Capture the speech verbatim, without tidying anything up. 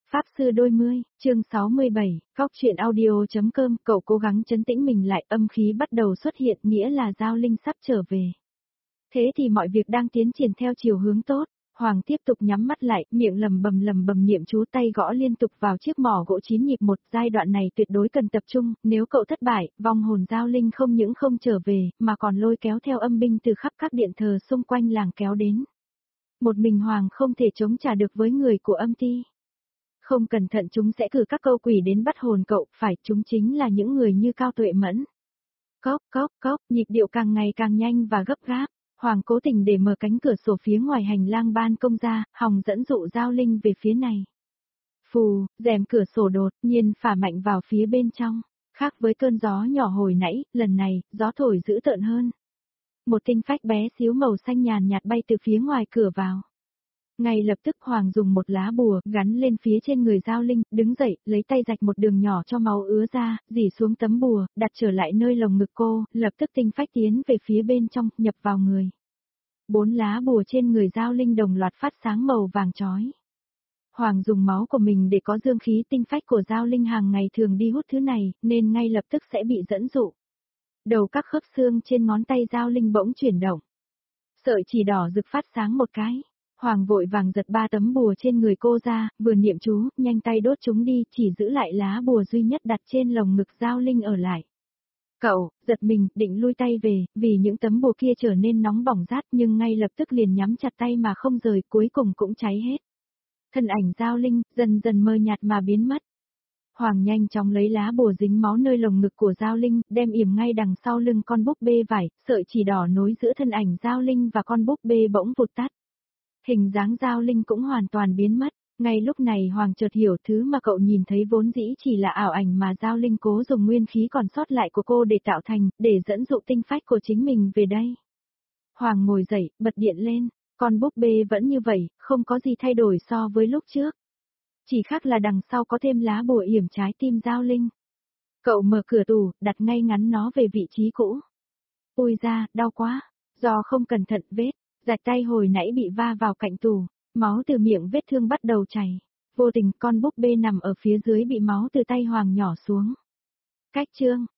Pháp sư đôi mươi, chương sáu mươi bảy, Cóc truyện audio.com, cậu cố gắng trấn tĩnh mình lại, âm khí bắt đầu xuất hiện, nghĩa là Giao Linh sắp trở về. Thế thì mọi việc đang tiến triển theo chiều hướng tốt. Hoàng tiếp tục nhắm mắt lại, miệng lầm bầm lầm bầm niệm chú, tay gõ liên tục vào chiếc mỏ gỗ chín nhịp một. Giai đoạn này tuyệt đối cần tập trung, nếu cậu thất bại, vong hồn Giao Linh không những không trở về, mà còn lôi kéo theo âm binh từ khắp các điện thờ xung quanh làng kéo đến. Một mình Hoàng không thể chống trả được với người của âm ti. Không cẩn thận chúng sẽ cử các câu quỷ đến bắt hồn cậu, phải, chúng chính là những người như Cao Tuệ Mẫn. Cốc cốc cốc, nhịp điệu càng ngày càng nhanh và gấp gáp. Hoàng cố tình để mở cánh cửa sổ phía ngoài hành lang ban công ra, hòng dẫn dụ Giao Linh về phía này. Phù, rèm cửa sổ đột nhiên phả mạnh vào phía bên trong. Khác với cơn gió nhỏ hồi nãy, lần này, gió thổi dữ tợn hơn. Một tinh phách bé xíu màu xanh nhàn nhạt bay từ phía ngoài cửa vào. Ngay lập tức Hoàng dùng một lá bùa gắn lên phía trên người Giao Linh, đứng dậy, lấy tay rạch một đường nhỏ cho máu ứa ra, dỉ xuống tấm bùa, đặt trở lại nơi lồng ngực cô, lập tức tinh phách tiến về phía bên trong, nhập vào người. Bốn lá bùa trên người Giao Linh đồng loạt phát sáng màu vàng chói. Hoàng dùng máu của mình để có dương khí, tinh phách của Giao Linh hàng ngày thường đi hút thứ này, nên ngay lập tức sẽ bị dẫn dụ. Đầu các khớp xương trên ngón tay Giao Linh bỗng chuyển động. Sợi chỉ đỏ rực phát sáng một cái. Hoàng vội vàng giật ba tấm bùa trên người cô ra, vừa niệm chú, nhanh tay đốt chúng đi, chỉ giữ lại lá bùa duy nhất đặt trên lồng ngực Giao Linh ở lại. Cậu, giật mình, định lui tay về, vì những tấm bùa kia trở nên nóng bỏng rát, nhưng ngay lập tức liền nhắm chặt tay mà không rời, cuối cùng cũng cháy hết. Thân ảnh Giao Linh, dần dần mờ nhạt mà biến mất. Hoàng nhanh chóng lấy lá bùa dính máu nơi lồng ngực của Giao Linh, đem yểm ngay đằng sau lưng con búp bê vải, sợi chỉ đỏ nối giữa thân ảnh Giao Linh và con búp bê bỗng vụt tắt. Hình dáng Giao Linh cũng hoàn toàn biến mất. Ngay lúc này Hoàng chợt hiểu thứ mà cậu nhìn thấy vốn dĩ chỉ là ảo ảnh mà Giao Linh cố dùng nguyên khí còn sót lại của cô để tạo thành, để dẫn dụ tinh phách của chính mình về đây. Hoàng ngồi dậy, bật điện lên, con búp bê vẫn như vậy, không có gì thay đổi so với lúc trước. Chỉ khác là đằng sau có thêm lá bùa yểm trái tim Giao Linh. Cậu mở cửa tủ, đặt ngay ngắn nó về vị trí cũ. Ôi da, đau quá, do không cẩn thận vết. Rạch tay hồi nãy bị va vào cạnh tủ, máu từ miệng vết thương bắt đầu chảy. Vô tình con búp bê nằm ở phía dưới bị máu từ tay Hoàng nhỏ xuống. Cách chương,